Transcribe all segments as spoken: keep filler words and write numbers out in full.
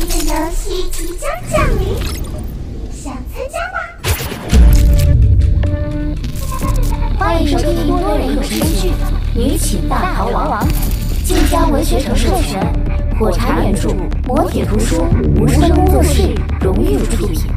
的游戏即将降临，想参加吗？ 欢迎收听多人有声剧《女寝大逃亡》，晋江文学城授权，火柴原著，磨铁图书，无声工作室荣誉出品。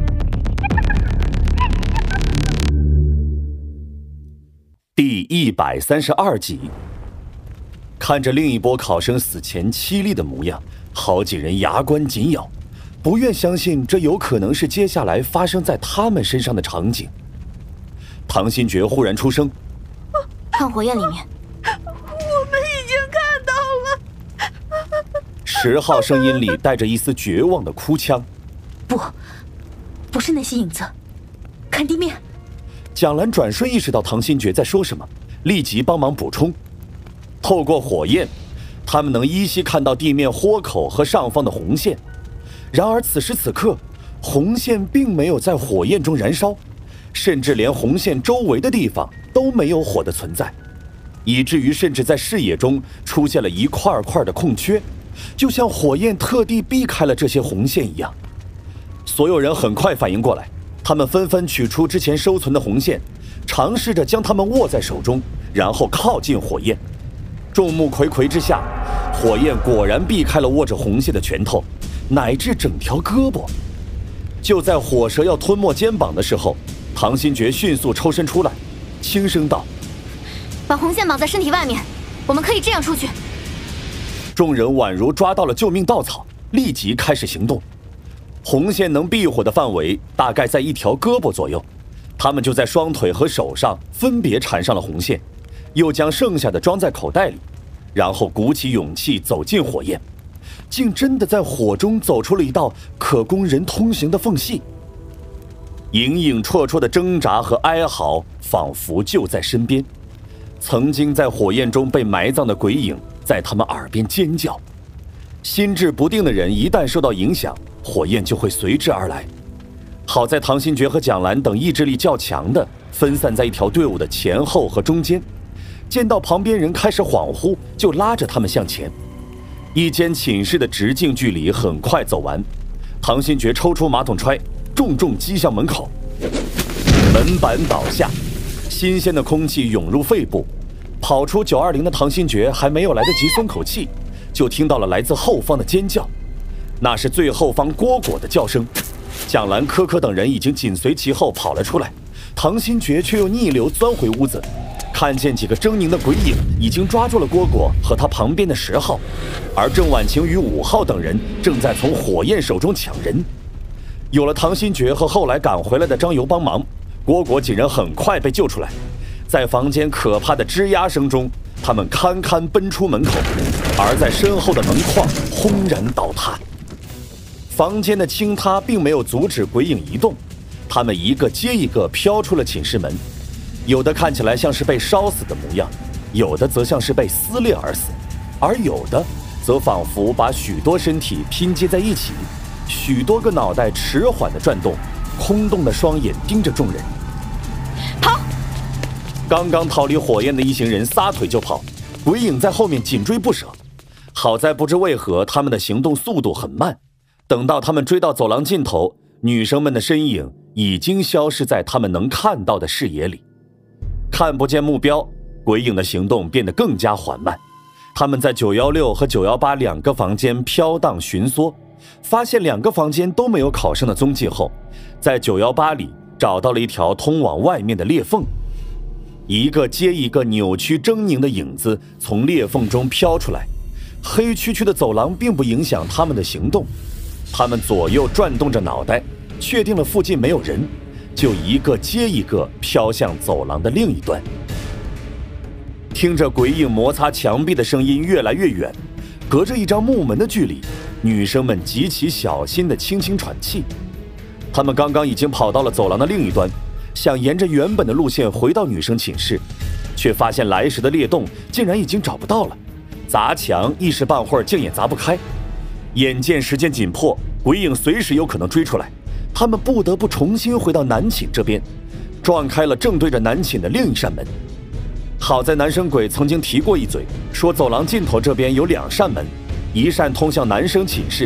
第一百三十二集。看着另一波考生死前凄厉的模样，好几人牙关紧咬，不愿相信这有可能是接下来发生在他们身上的场景。唐新觉忽然出声：“ 看火焰里面， 我们已经看到了。” 十号声音里带着一丝绝望的哭腔：“ 不，不是那些影子，看地面。” 蒋兰转瞬意识到唐新觉在说什么，立即帮忙补充。透过火焰，他们能依稀看到地面豁口和上方的红线。然而此时此刻，红线并没有在火焰中燃烧，甚至连红线周围的地方都没有火的存在，以至于甚至在视野中出现了一块块的空缺，就像火焰特地避开了这些红线一样。所有人很快反应过来，他们纷纷取出之前收存的红线，尝试着将它们握在手中，然后靠近火焰。众目睽睽之下，火焰果然避开了握着红线的拳头，乃至整条胳膊。就在火蛇要吞没肩膀的时候，唐新觉迅速抽身出来，轻声道：“ 把红线绑在身体外面，我们可以这样出去。” 众人宛如抓到了救命稻草，立即开始行动。红线能避火的范围大概在一条胳膊左右，他们就在双腿和手上分别缠上了红线，又将剩下的装在口袋里，然后鼓起勇气走进火焰，竟真的在火中走出了一道可供人通行的缝隙。隐隐绰绰的挣扎和哀嚎仿佛就在身边，曾经在火焰中被埋葬的鬼影在他们耳边尖叫。心智不定的人一旦受到影响，火焰就会随之而来。好在唐新觉和蒋兰等意志力较强的分散在一条队伍的前后和中间，见到旁边人开始恍惚，就拉着他们向前。一间寝室的直径距离很快走完，唐新觉抽出马桶揣，重重击向门口，门板倒下，新鲜的空气涌入肺部。跑出九二零的唐新觉还没有来得及松口气，就听到了来自后方的尖叫，那是最后方蝈蝈的叫声。蒋兰、柯柯等人已经紧随其后跑了出来，唐新觉却又逆流钻回屋子，看见几个狰狞的鬼影已经抓住了蝈蝈和他旁边的十号，而郑婉晴与五号等人正在从火焰手中抢人。有了唐新觉和后来赶回来的张游帮忙，蝈蝈几人很快被救出来。在房间可怕的吱呀声中，他们堪堪奔出门口，而在身后的门框轰然倒塌。房间的倾塌并没有阻止鬼影移动，他们一个接一个飘出了寝室门，有的看起来像是被烧死的模样，有的则像是被撕裂而死，而有的则仿佛把许多身体拼接在一起，许多个脑袋迟缓地转动，空洞的双眼盯着众人。 跑！ 刚刚逃离火焰的一行人撒腿就跑，鬼影在后面紧追不舍。好在不知为何他们的行动速度很慢，等到他们追到走廊尽头，女生们的身影已经消失在他们能看到的视野里。看不见目标，鬼影的行动变得更加缓慢。他们在九一六和九一八两个房间飘荡巡缩，发现两个房间都没有考生的踪迹后，在九一八里找到了一条通往外面的裂缝。一个接一个扭曲狰狞的影子从裂缝中飘出来，黑黢黢的走廊并不影响他们的行动。他们左右转动着脑袋，确定了附近没有人，就一个接一个飘向走廊的另一端。听着鬼影摩擦墙壁的声音越来越远，隔着一张木门的距离，女生们极其小心地轻轻喘气。她们刚刚已经跑到了走廊的另一端，想沿着原本的路线回到女生寝室，却发现来时的裂洞竟然已经找不到了，砸墙一时半会儿竟也砸不开。眼见时间紧迫，鬼影随时有可能追出来，他们不得不重新回到男寝这边，撞开了正对着男寝的另一扇门。好在男生鬼曾经提过一嘴，说走廊尽头这边有两扇门，一扇通向男生寝室，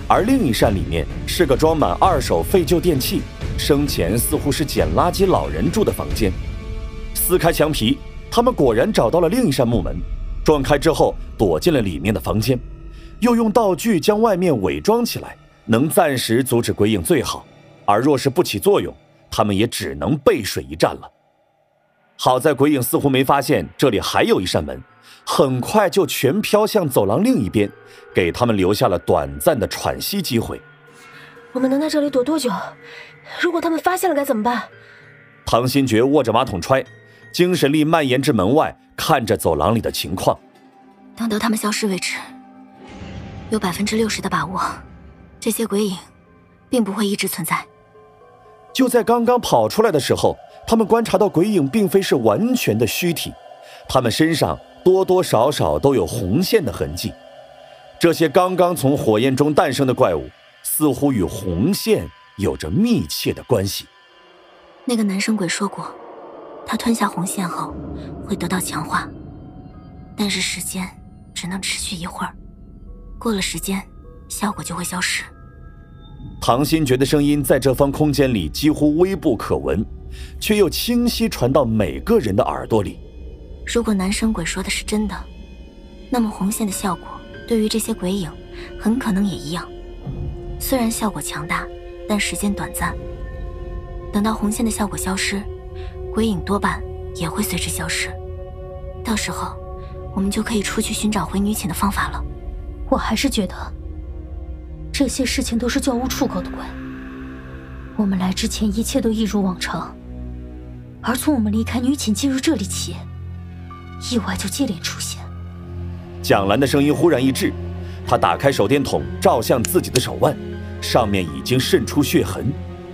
而另一扇里面是个装满二手废旧电器，生前似乎是捡垃圾老人住的房间。撕开墙皮，他们果然找到了另一扇木门，撞开之后躲进了里面的房间，又用道具将外面伪装起来，能暂时阻止鬼影最好，而若是不起作用，他们也只能背水一战了。好在鬼影似乎没发现这里还有一扇门，很快就全飘向走廊另一边，给他们留下了短暂的喘息机会。 我们能在这里躲多久？如果他们发现了该怎么办？ 唐新觉握着马桶揣，精神力蔓延至门外，看着走廊里的情况。 等到他们消失为止，有百分之六十的把握，这些鬼影并不会一直存在。 就在刚刚跑出来的时候，他们观察到鬼影并非是完全的虚体，他们身上多多少少都有红线的痕迹。这些刚刚从火焰中诞生的怪物，似乎与红线有着密切的关系。 那个男生鬼说过，他吞下红线后会得到强化，但是时间只能持续一会儿，过了时间，效果就会消失。 唐新觉的声音在这方空间里几乎微不可闻，却又清晰传到每个人的耳朵里。 如果男生鬼说的是真的，那么红线的效果对于这些鬼影很可能也一样，虽然效果强大，但时间短暂。等到红线的效果消失，鬼影多半也会随之消失，到时候我们就可以出去寻找回女寝的方法了。 我还是觉得这些事情都是教务处搞的鬼，我们来之前一切都一如往常，而从我们离开女寝进入这里起，意外就接连出现。 蒋兰的声音忽然一滞，她打开手电筒照向自己的手腕，上面已经渗出血痕。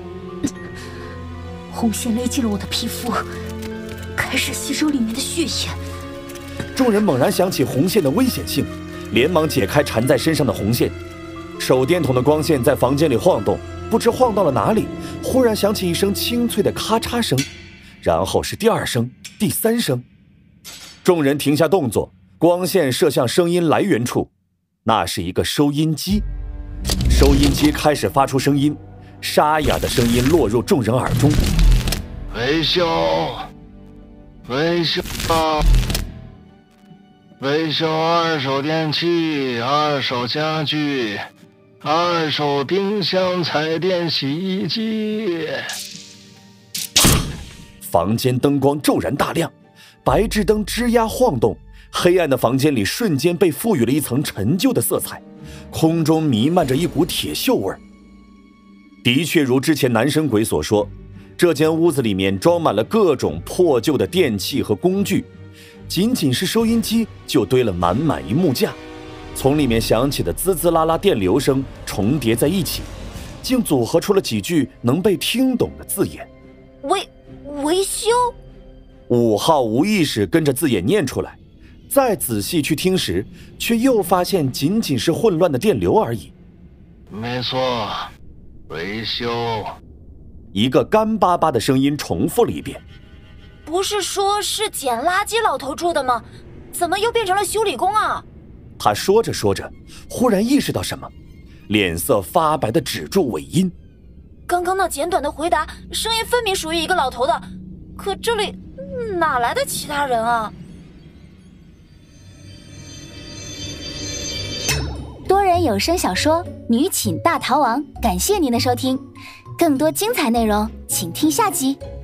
红线勒进了我的皮肤，开始吸收里面的血液。 众人猛然想起红线的危险性，连忙解开缠在身上的红线。手电筒的光线在房间里晃动，不知晃到了哪里，忽然响起一声清脆的咔嚓声，然后是第二声、第三声。众人停下动作，光线射向声音来源处，那是一个收音机。收音机开始发出声音，沙哑的声音落入众人耳中。 维修，维修，维修二手电器、二手家具、二手冰箱、彩电、洗衣机。 房间灯光骤然大亮，白炽灯吱呀晃动，黑暗的房间里瞬间被赋予了一层陈旧的色彩，空中弥漫着一股铁锈味。的确如之前男生鬼所说，这间屋子里面装满了各种破旧的电器和工具，仅仅是收音机就堆了满满一木架，从里面响起的滋滋啦啦电流声重叠在一起，竟组合出了几句能被听懂的字眼。 维维修。 五号无意识跟着字眼念出来，再仔细去听时，却又发现仅仅是混乱的电流而已。 没错，维修。 一个干巴巴的声音重复了一遍。 不是说是捡垃圾老头住的吗？怎么又变成了修理工啊？ 他说着说着，忽然意识到什么，脸色发白的止住尾音。 刚刚那简短的回答，声音分明属于一个老头的，可这里哪来的其他人啊？ 多人有声小说《女寝大逃亡》，感谢您的收听，更多精彩内容请听下集。